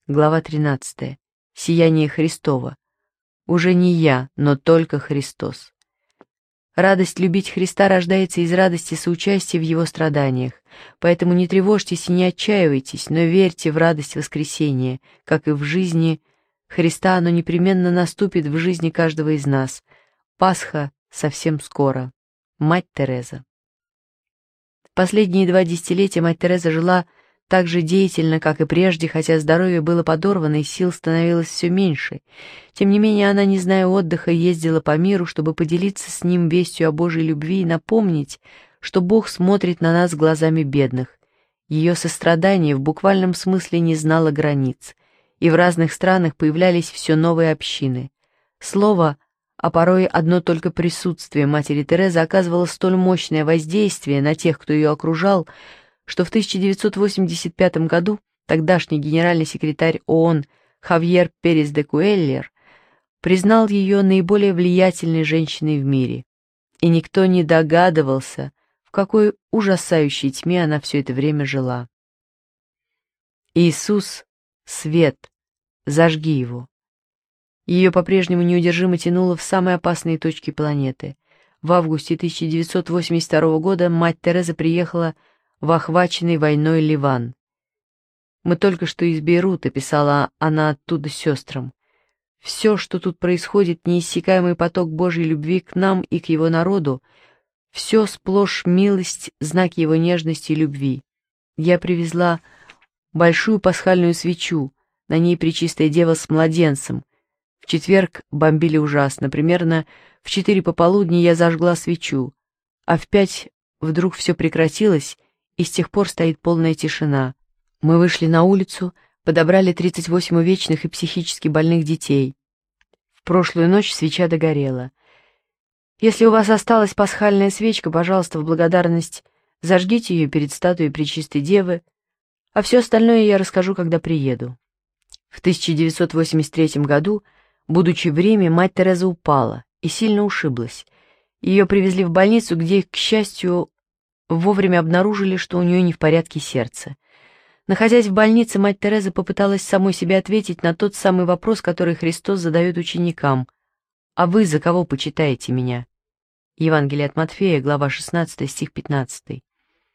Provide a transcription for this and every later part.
Глава 13. Сияние Христово. Уже не я, но только Христос. Радость любить Христа рождается из радости соучастия в Его страданиях, поэтому не тревожьтесь и не отчаивайтесь, но верьте в радость воскресения, как и в жизни Христа оно непременно наступит в жизни каждого из нас. Пасха совсем скоро. Мать Тереза. В последние 2 десятилетия мать Тереза жила так же деятельно, как и прежде, хотя здоровье было подорвано и сил становилось все меньше. Тем не менее, она, не зная отдыха, ездила по миру, чтобы поделиться с ним вестью о Божьей любви и напомнить, что Бог смотрит на нас глазами бедных. Ее сострадание в буквальном смысле не знало границ, и в разных странах появлялись все новые общины. Слово, а порой одно только присутствие матери Терезы оказывало столь мощное воздействие на тех, кто ее окружал, что в 1985 году тогдашний генеральный секретарь ООН Хавьер Перес де Куэллер признал ее наиболее влиятельной женщиной в мире, и никто не догадывался, в какой ужасающей тьме она все это время жила. «Иисус — свет, зажги его». Ее по-прежнему неудержимо тянуло в самые опасные точки планеты. В августе 1982 года мать Тереза приехала в охваченный войной Ливан. «Мы только что из Бейрута», — писала она оттуда сестрам. «Все, что тут происходит, неиссякаемый поток Божьей любви к нам и к его народу, все сплошь милость, знаки его нежности и любви. Я привезла большую пасхальную свечу, на ней Пречистая Дева с младенцем. В четверг бомбили ужасно, примерно в 4 пополудни я зажгла свечу, а в 5 вдруг все прекратилось, и с тех пор стоит полная тишина. Мы вышли на улицу, подобрали 38 увечных и психически больных детей. В прошлую ночь свеча догорела. Если у вас осталась пасхальная свечка, пожалуйста, в благодарность зажгите ее перед статуей Пречистой Девы, а все остальное я расскажу, когда приеду». В 1983 году, будучи в Риме, мать Тереза упала и сильно ушиблась. Ее привезли в больницу, где, к счастью, вовремя обнаружили, что у нее не в порядке сердце. Находясь в больнице, мать Тереза попыталась самой себе ответить на тот самый вопрос, который Христос задает ученикам. «А вы за кого почитаете меня?» Евангелие от Матфея, глава 16, стих 15.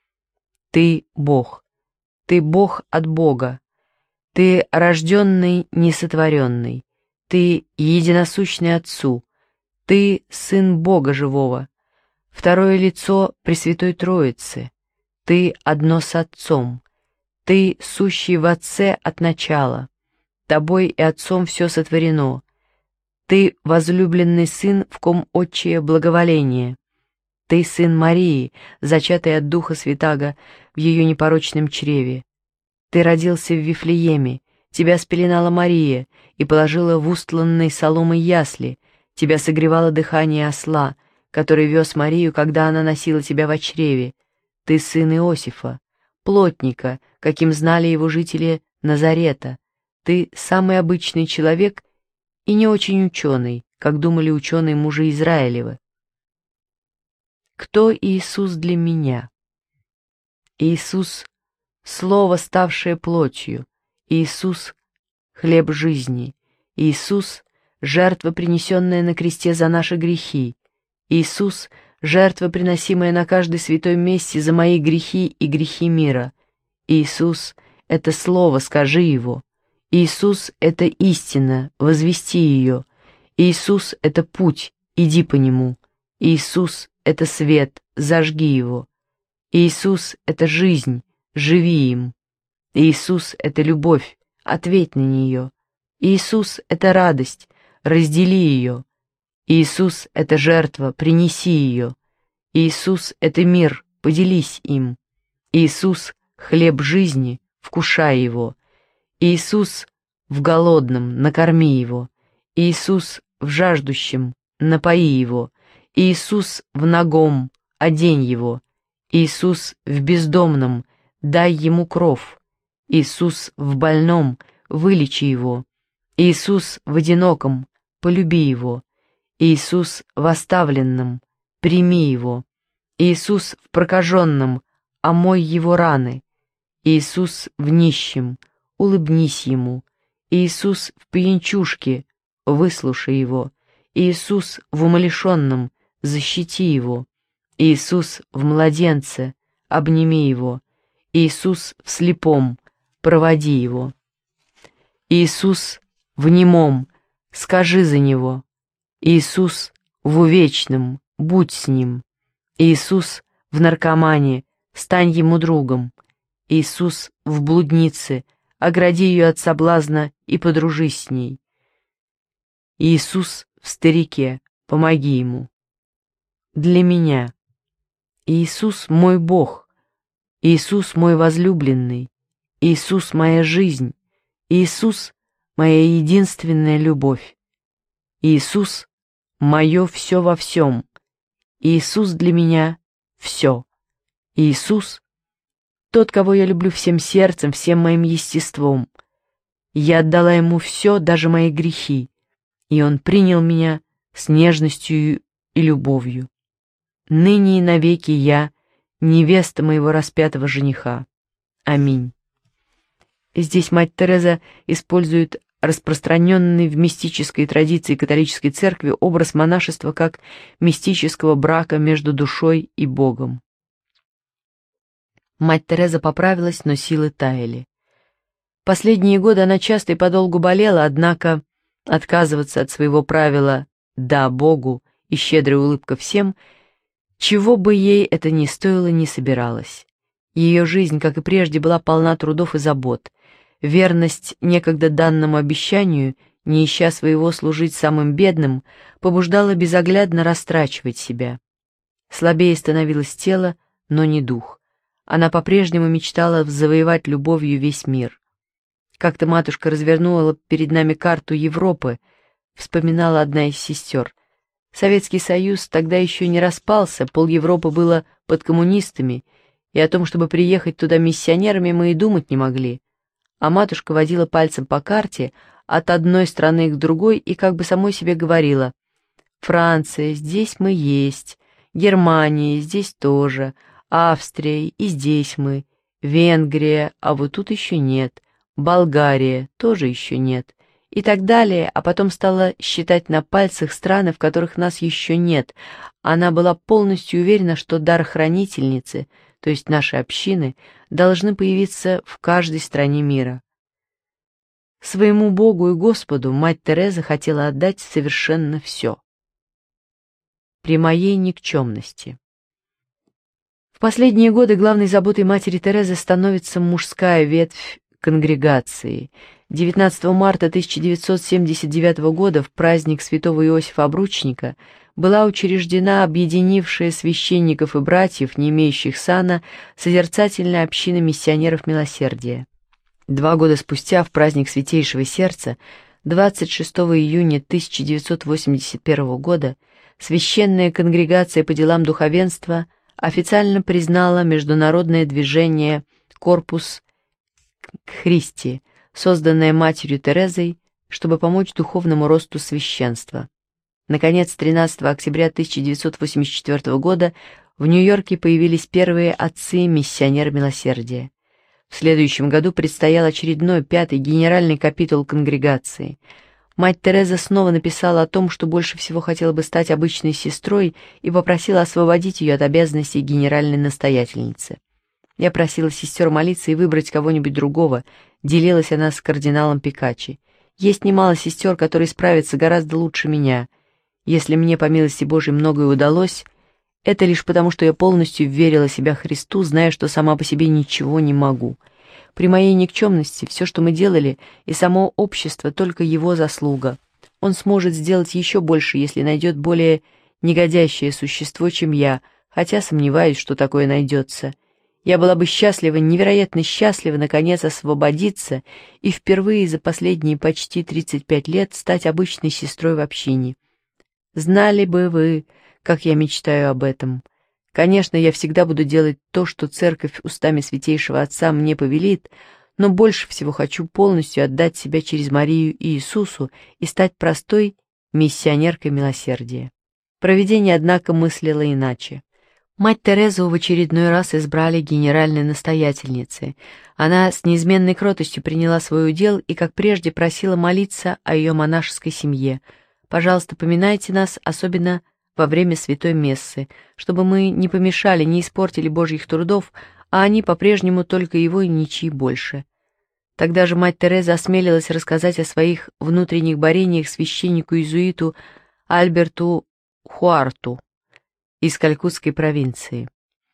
«Ты Бог. Ты Бог от Бога. Ты рожденный, несотворенный. Ты единосущный Отцу. Ты Сын Бога Живого. Второе лицо Пресвятой Троицы. Ты одно с Отцом. Ты сущий в Отце от начала. Тобой и Отцом все сотворено. Ты возлюбленный Сын, в ком отчие благоволение. Ты Сын Марии, зачатый от Духа Святаго в ее непорочном чреве. Ты родился в Вифлееме, тебя спеленала Мария и положила в устланной соломой ясли, тебя согревало дыхание осла, который вез Марию, когда она носила тебя во чреве. Ты сын Иосифа, плотника, каким знали его жители Назарета. Ты самый обычный человек и не очень ученый, как думали ученые мужи Израилевы. Кто Иисус для меня? Иисус — Слово, ставшее плотью. Иисус — хлеб жизни. Иисус — жертва, принесенная на кресте за наши грехи. Иисус — жертва, приносимая на каждой святой мессе за мои грехи и грехи мира. Иисус — это Слово, скажи его. Иисус — это истина, возвести ее. Иисус — это путь, иди по нему. Иисус — это свет, зажги его. Иисус — это жизнь, живи им. Иисус — это любовь, ответь на нее. Иисус — это радость, раздели ее. Иисус — это жертва, принеси ее. Иисус — это мир, поделись им. Иисус — хлеб жизни, вкушай его. Иисус — в голодном, накорми его. Иисус — в жаждущем, напои его. Иисус — в нагом, одень его. Иисус — в бездомном, дай ему кров. Иисус — в больном, вылечи его. Иисус — в одиноком, полюби его. Иисус в оставленном, прими его. Иисус в прокаженном, омой его раны. Иисус в нищем, улыбнись ему. Иисус в пьянчушке, выслушай его. Иисус в умалишенном, защити его. Иисус в младенце, обними его. Иисус в слепом, проводи его. Иисус в немом, скажи за него. Иисус в увечном, будь с ним. Иисус в наркомане, стань ему другом. Иисус в блуднице, огради ее от соблазна и подружись с ней. Иисус в старике, помоги ему. Для меня. Иисус мой Бог. Иисус мой возлюбленный. Иисус моя жизнь. Иисус моя единственная любовь. Иисус мое все во всем. Иисус для меня все. Иисус тот, кого я люблю всем сердцем, всем моим естеством. Я отдала ему все, даже мои грехи, и он принял меня с нежностью и любовью. Ныне и навеки я невеста моего распятого жениха. Аминь. Здесь мать Тереза использует распространенный в мистической традиции католической церкви образ монашества как мистического брака между душой и Богом. Мать Тереза поправилась, но силы таяли. Последние годы она часто и подолгу болела, однако отказываться от своего правила «да Богу» и щедрая улыбка всем, чего бы ей это ни стоило, не собиралась. Ее жизнь, как и прежде, была полна трудов и забот. Верность некогда данному обещанию, не ища своего служить самым бедным, побуждала безоглядно растрачивать себя. Слабее становилось тело, но не дух. Она по-прежнему мечтала завоевать любовью весь мир. Как-то матушка развернула перед нами карту Европы, вспоминала одна из сестер. Советский Союз тогда еще не распался, пол Европы было под коммунистами, и о том, чтобы приехать туда миссионерами, мы и думать не могли. А матушка водила пальцем по карте от одной страны к другой и как бы самой себе говорила: «Франция, здесь мы есть, Германия, здесь тоже, Австрия, и здесь мы, Венгрия, а вот тут еще нет, Болгария, тоже еще нет», и так далее, а потом стала считать на пальцах страны, в которых нас еще нет. Она была полностью уверена, что дар хранительницы, то есть нашей общины, должны появиться в каждой стране мира. Своему Богу и Господу мать Тереза хотела отдать совершенно все. При моей никчемности. В последние годы главной заботой матери Терезы становится мужская ветвь конгрегации. 19 марта 1979 года, в праздник святого Иосифа Обручника, была учреждена объединившая священников и братьев, не имеющих сана, созерцательная община миссионеров милосердия. 2 года спустя, в праздник Святейшего Сердца, 26 июня 1981 года, Священная конгрегация по делам духовенства официально признала международное движение «Корпус Христи», созданное матерью Терезой, чтобы помочь духовному росту священства. Наконец, 13 октября 1984 года в Нью-Йорке появились первые отцы-миссионеры милосердия. В следующем году предстоял очередной 5-й генеральный капитул конгрегации. Мать Тереза снова написала о том, что больше всего хотела бы стать обычной сестрой, и попросила освободить ее от обязанностей генеральной настоятельницы. Я просила сестер молиться и выбрать кого-нибудь другого, делилась она с кардиналом Пикачи. Есть немало сестер, которые справятся гораздо лучше меня. Если мне, по милости Божией, многое удалось, это лишь потому, что я полностью верила себя Христу, зная, что сама по себе ничего не могу. При моей никчемности все, что мы делали, и само общество, только его заслуга. Он сможет сделать еще больше, если найдет более негодящее существо, чем я, хотя сомневаюсь, что такое найдется. Я была бы счастлива, невероятно счастлива, наконец освободиться и впервые за последние почти 35 лет стать обычной сестрой в общине. Знали бы вы, как я мечтаю об этом. Конечно, я всегда буду делать то, что Церковь устами Святейшего Отца мне повелит, но больше всего хочу полностью отдать себя через Марию и Иисусу и стать простой миссионеркой милосердия. Провидение, однако, мыслило иначе. Мать Терезу в очередной раз избрали генеральной настоятельницей. Она с неизменной кротостью приняла свой удел и, как прежде, просила молиться о ее монашеской семье. «Пожалуйста, поминайте нас, особенно во время святой мессы, чтобы мы не помешали, не испортили Божьих трудов, а они по-прежнему только его и ничьи больше». Тогда же мать Тереза осмелилась рассказать о своих внутренних борениях священнику-иезуиту Альберту Хуарту из Калькутской провинции.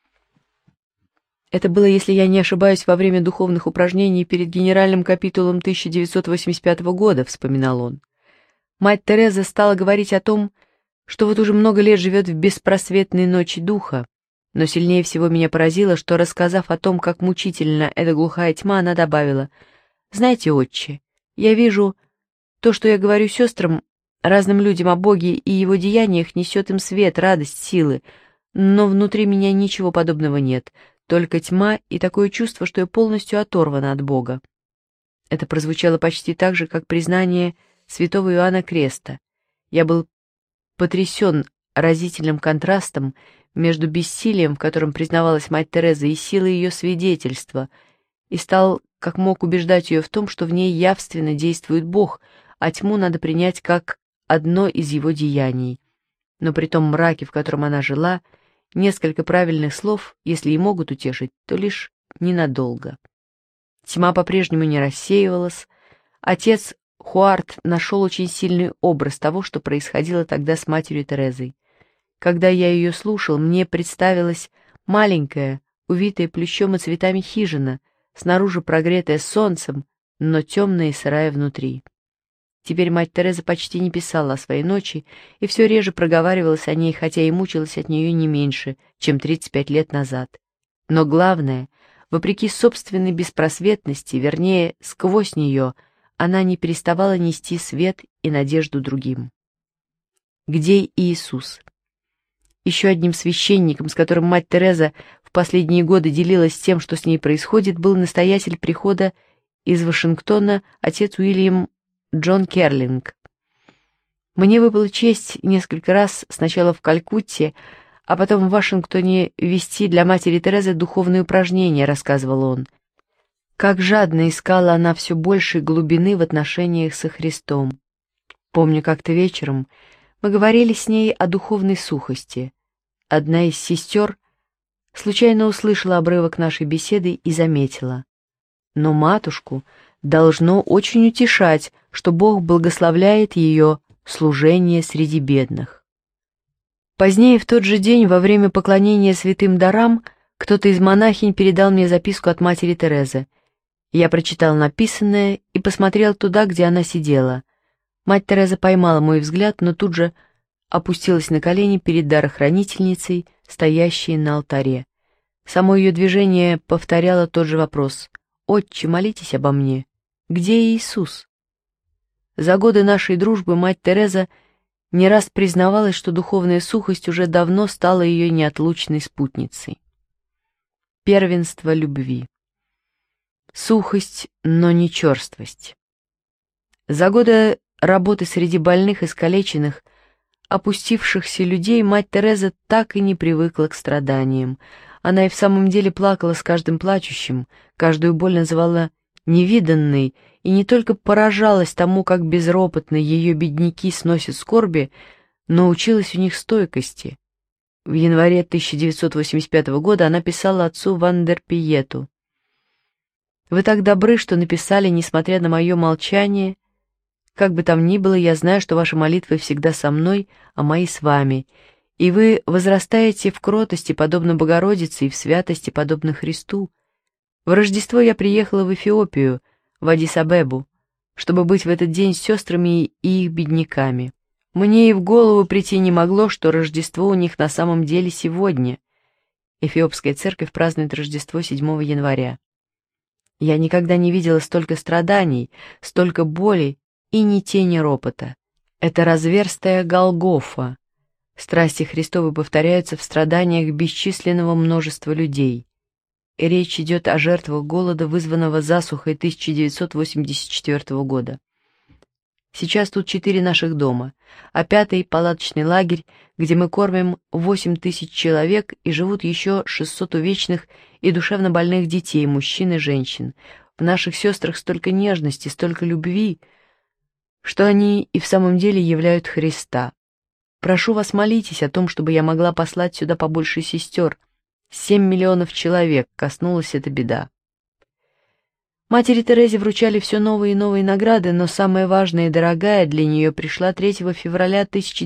Это было, если я не ошибаюсь, во время духовных упражнений перед генеральным капитулом 1985 года, вспоминал он. Мать Тереза стала говорить о том, что вот уже много лет живет в беспросветной ночи духа, но сильнее всего меня поразило, что, рассказав о том, как мучительно эта глухая тьма, она добавила: «Знаете, отче, я вижу то, что я говорю сестрам, разным людям о Боге и Его деяниях, несет им свет, радость, силы, но внутри меня ничего подобного нет, только тьма и такое чувство, что я полностью оторвана от Бога». Это прозвучало почти так же, как признание святого Иоанна Креста. Я был потрясен разительным контрастом между бессилием, в котором признавалась мать Тереза, и силой ее свидетельства, и стал как мог убеждать ее в том, что в ней явственно действует Бог, а тьму надо принять как одно из его деяний. Но при том мраке, в котором она жила, несколько правильных слов, если и могут утешить, то лишь ненадолго. Тьма по-прежнему не рассеивалась. Отец Хуарт нашел очень сильный образ того, что происходило тогда с матерью Терезой. Когда я ее слушал, мне представилась маленькая, увитая плющом и цветами хижина, снаружи прогретая солнцем, но темная и сырая внутри. Теперь мать Тереза почти не писала о своей ночи и все реже проговаривалась о ней, хотя и мучилась от нее не меньше, чем 35 лет назад. Но главное, вопреки собственной беспросветности, вернее, сквозь нее, она не переставала нести свет и надежду другим. Где Иисус? Еще одним священником, с которым мать Тереза в последние годы делилась тем, что с ней происходит, был настоятель прихода из Вашингтона, отец Уильям Джон Керлинг. Мне выпала честь несколько раз, сначала в Калькутте, а потом в Вашингтоне, вести для матери Терезы духовные упражнения, рассказывал он. Как жадно искала она все большей глубины в отношениях со Христом. Помню, как-то вечером мы говорили с ней о духовной сухости. Одна из сестер случайно услышала обрывок нашей беседы и заметила: «Но матушку должно очень утешать, что Бог благословляет ее служение среди бедных». Позднее, в тот же день, во время поклонения святым дарам, кто-то из монахинь передал мне записку от матери Терезы. Я прочитал написанное и посмотрел туда, где она сидела. Мать Тереза поймала мой взгляд, но тут же опустилась на колени перед дарохранительницей, стоящей на алтаре. Само ее движение повторяло тот же вопрос: «Отче, молитесь обо мне. Где Иисус?» За годы нашей дружбы мать Тереза не раз признавалась, что духовная сухость уже давно стала ее неотлучной спутницей. Первенство любви. Сухость, но не черствость. За годы работы среди больных, искалеченных, опустившихся людей мать Тереза так и не привыкла к страданиям. Она и в самом деле плакала с каждым плачущим, каждую боль называла невиданной, и не только поражалась тому, как безропотно ее бедняки сносят скорби, но училась у них стойкости. В январе 1985 года она писала отцу Вандерпиету: «Вы так добры, что написали, несмотря на мое молчание. Как бы там ни было, я знаю, что ваши молитвы всегда со мной, а мои с вами, и вы возрастаете в кротости, подобно Богородице, и в святости, подобно Христу. В Рождество я приехала в Эфиопию, в Аддис-Абебу, чтобы быть в этот день с сестрами и их бедняками. Мне и в голову прийти не могло, что Рождество у них на самом деле сегодня. Эфиопская церковь празднует Рождество 7 января. Я никогда не видела столько страданий, столько боли и ни тени ропота. Это разверстая Голгофа. Страсти Христовы повторяются в страданиях бесчисленного множества людей. И речь идет о жертвах голода, вызванного засухой 1984 года. Сейчас тут 4 наших дома, а 5-й — палаточный лагерь, где мы кормим 8000 человек, и живут еще 600 увечных и душевно больных детей, мужчин и женщин. В наших сестрах столько нежности, столько любви, что они и в самом деле являют Христа. Прошу вас, молитесь о том, чтобы я могла послать сюда побольше сестер. 7 миллионов человек коснулась эта беда. Матери Терезе вручали все новые и новые награды, но самая важная и дорогая для нее пришла 3 февраля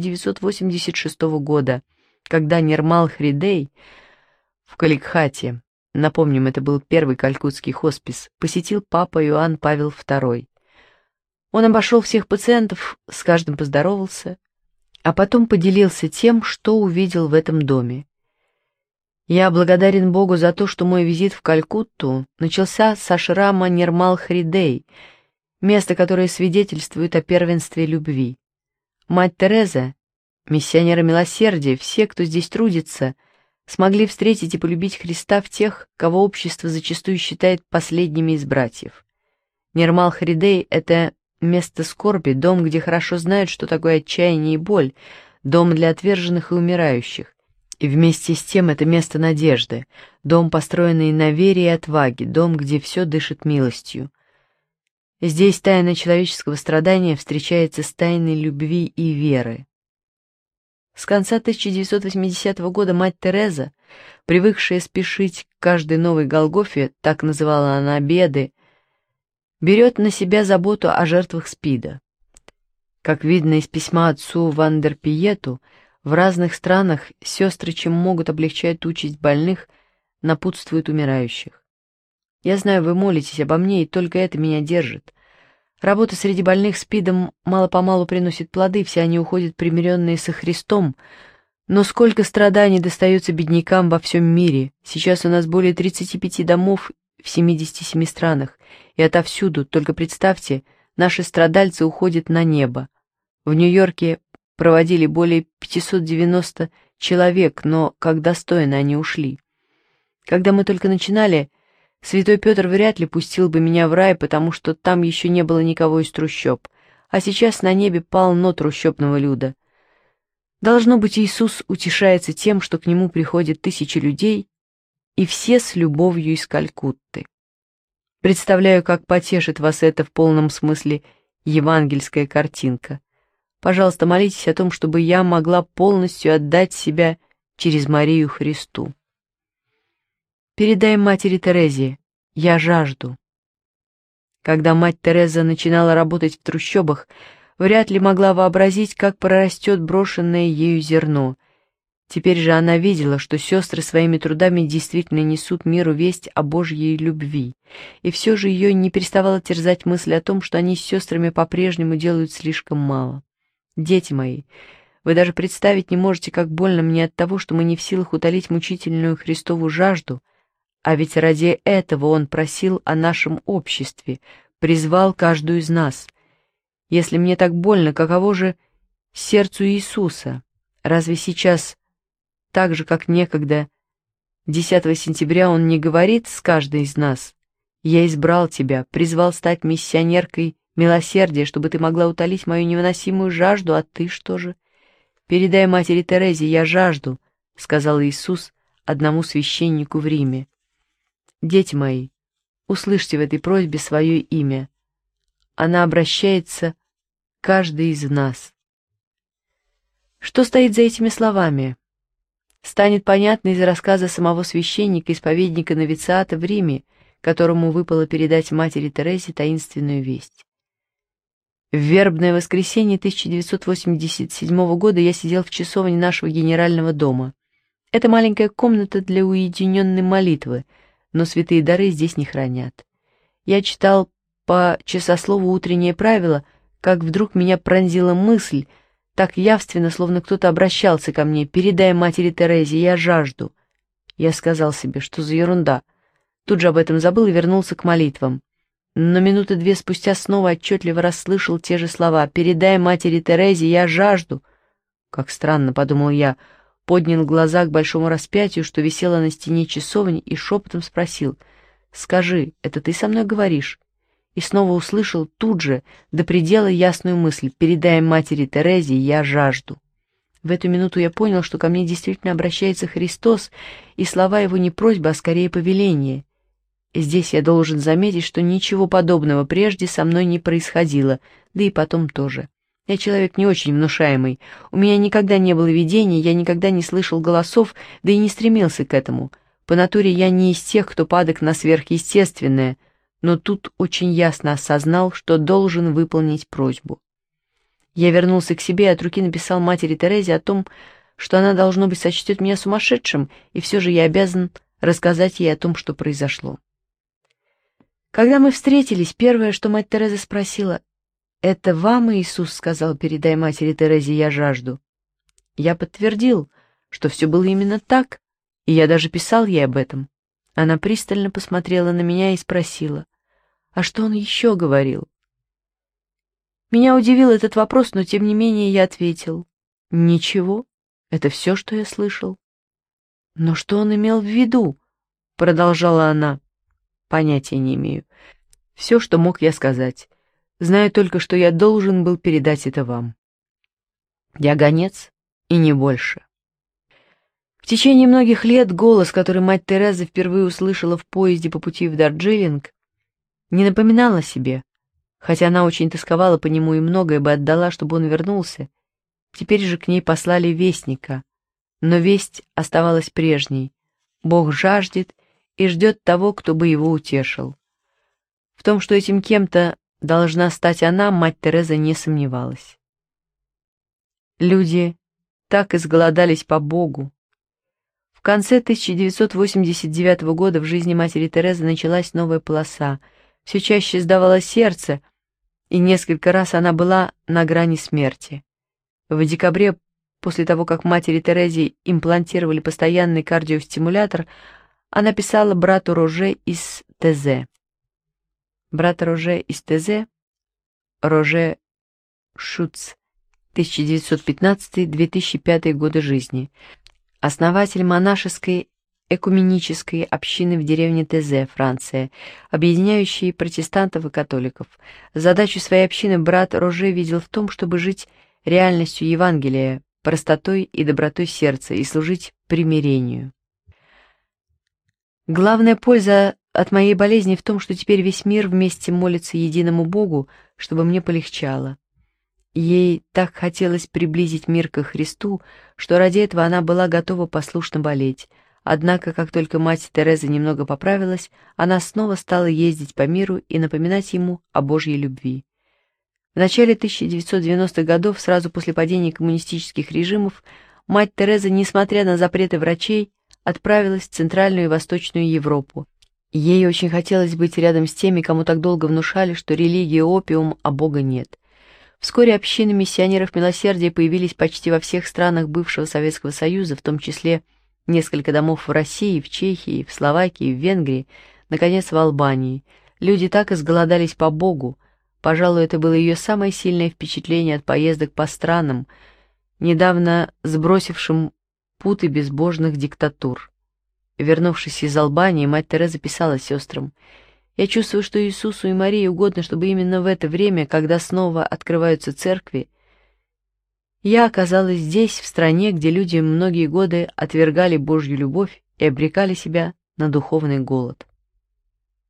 1986 года, когда Нирмал Хридей в Каликхате, напомним, это был первый калькутский хоспис, посетил папа Иоанн Павел II. Он обошел всех пациентов, с каждым поздоровался, а потом поделился тем, что увидел в этом доме. Я благодарен Богу за то, что мой визит в Калькутту начался с ашрама Нирмал Хридей, место, которое свидетельствует о первенстве любви. Мать Тереза, миссионеры милосердия, все, кто здесь трудится, смогли встретить и полюбить Христа в тех, кого общество зачастую считает последними из братьев. Нирмал Хридей — это место скорби, дом, где хорошо знают, что такое отчаяние и боль, дом для отверженных и умирающих. И вместе с тем это место надежды, дом, построенный на вере и отваге, дом, где все дышит милостью. Здесь тайна человеческого страдания встречается с тайной любви и веры. С конца 1980 года мать Тереза, привыкшая спешить к каждой новой Голгофе, так называла она обеды, берет на себя заботу о жертвах СПИДа. Как видно из письма отцу Вандерпиету, в разных странах сестры, чем могут, облегчают участь больных, напутствуют умирающих. Я знаю, вы молитесь обо мне, и только это меня держит. Работа среди больных СПИДом мало-помалу приносит плоды, все они уходят примиренные со Христом, но сколько страданий достается беднякам во всем мире. Сейчас у нас более 35 домов в 77 странах, и отовсюду, только представьте, наши страдальцы уходят на небо. В Нью-Йорке проводили более 590 человек, но как достойно они ушли. Когда мы только начинали, святой Петр вряд ли пустил бы меня в рай, потому что там еще не было никого из трущоб, а сейчас на небе полно трущобного люда. Должно быть, Иисус утешается тем, что к нему приходят тысячи людей, и все с любовью из Калькутты. Представляю, как потешит вас это в полном смысле евангельская картинка. Пожалуйста, молитесь о том, чтобы я могла полностью отдать себя через Марию Христу. Передай матери Терезе, я жажду. Когда мать Тереза начинала работать в трущобах, вряд ли могла вообразить, как прорастет брошенное ею зерно. Теперь же она видела, что сестры своими трудами действительно несут миру весть о Божьей любви, и все же ее не переставала терзать мысль о том, что они с сестрами по-прежнему делают слишком мало. Дети мои, вы даже представить не можете, как больно мне от того, что мы не в силах утолить мучительную Христову жажду, а ведь ради этого Он просил о нашем обществе, призвал каждую из нас. Если мне так больно, каково же сердцу Иисуса? Разве сейчас, так же, как некогда, 10 сентября Он не говорит с каждой из нас: «Я избрал тебя, призвал стать миссионеркой милосердия, чтобы ты могла утолить мою невыносимую жажду, а ты что же? Передай матери Терезе, я жажду», — сказал Иисус одному священнику в Риме. Дети мои, услышьте в этой просьбе свое имя. Она обращается к каждой из нас. Что стоит за этими словами? Станет понятно из рассказа самого священника, исповедника новициата в Риме, которому выпало передать матери Терезе таинственную весть. В вербное воскресенье 1987 года я сидел в часовне нашего генерального дома. Это маленькая комната для уединенной молитвы, но святые дары здесь не хранят. Я читал по часослову утреннее правило, как вдруг меня пронзила мысль, так явственно, словно кто-то обращался ко мне: «Передай матери Терезе, я жажду». Я сказал себе, что за ерунда. Тут же об этом забыл и вернулся к молитвам. Но минуты 2 спустя снова отчетливо расслышал те же слова: «Передай матери Терезе, я жажду». Как странно, подумал я, поднял глаза к большому распятию, что висело на стене часовни, и шепотом спросил: «Скажи, это ты со мной говоришь? и снова услышал тут же до предела ясную мысль: «Передай матери Терезе, я жажду». В эту минуту я понял, что ко мне действительно обращается Христос, и слова его не просьба, а скорее повеление. И здесь я должен заметить, что ничего подобного прежде со мной не происходило, да и потом тоже. Я человек не очень внушаемый, у меня никогда не было видений, я никогда не слышал голосов, да и не стремился к этому. По натуре я не из тех, кто падок на сверхъестественное, но тут очень ясно осознал, что должен выполнить просьбу. Я вернулся к себе и от руки написал матери Терезе о том, что она, должно быть, сочтет меня сумасшедшим, и все же я обязан рассказать ей о том, что произошло. Когда мы встретились, первое, что мать Тереза спросила: «Это вам Иисус сказал, передай матери Терезе, я жажду?» Я подтвердил, что все было именно так, и я даже писал ей об этом. Она пристально посмотрела на меня и спросила: «А что он еще говорил?» Меня удивил этот вопрос, но тем не менее я ответил: «Ничего, это все, что я слышал». «Но что он имел в виду?» — продолжала она. «Понятия не имею. Все, что мог я сказать. Знаю только, что я должен был передать это вам. Я гонец, и не больше». В течение многих лет голос, который мать Тереза впервые услышала в поезде по пути в Дарджилинг, не напоминал о себе, хотя она очень тосковала по нему и многое бы отдала, чтобы он вернулся. Теперь же к ней послали вестника, но весть оставалась прежней. Бог жаждет и ждет того, кто бы его утешил. В том, что этим кем-то должна стать она, мать Тереза не сомневалась. Люди так изголодались по Богу. В конце 1989 года в жизни матери Терезы началась новая полоса. Все чаще сдавало сердце, и несколько раз она была на грани смерти. В декабре, после того, как матери Терезе имплантировали постоянный кардиостимулятор, она писала брату Роже из Тезе. Брат Роже из Тезе, Роже Шуц, 1915-2005 годы жизни, основатель монашеской экуменической общины в деревне Тезе, Франция, объединяющей протестантов и католиков. Задачу своей общины брат Роже видел в том, чтобы жить реальностью Евангелия, простотой и добротой сердца и служить примирению. Главная польза от моей болезни в том, что теперь весь мир вместе молится единому Богу, чтобы мне полегчало. Ей так хотелось приблизить мир ко Христу, что ради этого она была готова послушно болеть. Однако, как только мать Тереза немного поправилась, она снова стала ездить по миру и напоминать ему о Божьей любви. В начале 1990-х годов, сразу после падения коммунистических режимов, мать Тереза, несмотря на запреты врачей, отправилась в Центральную и Восточную Европу. Ей очень хотелось быть рядом с теми, кому так долго внушали, что религия — опиум, а Бога нет. Вскоре общины миссионеров милосердия появились почти во всех странах бывшего Советского Союза, в том числе несколько домов в России, в Чехии, в Словакии, в Венгрии, наконец, в Албании. Люди так изголодались по Богу. Пожалуй, это было ее самое сильное впечатление от поездок по странам, недавно сбросившим путы безбожных диктатур. Вернувшись из Албании, мать Тереза писала сестрам: «Я чувствую, что Иисусу и Марии угодно, чтобы именно в это время, когда снова открываются церкви, я оказалась здесь, в стране, где люди многие годы отвергали Божью любовь и обрекали себя на духовный голод».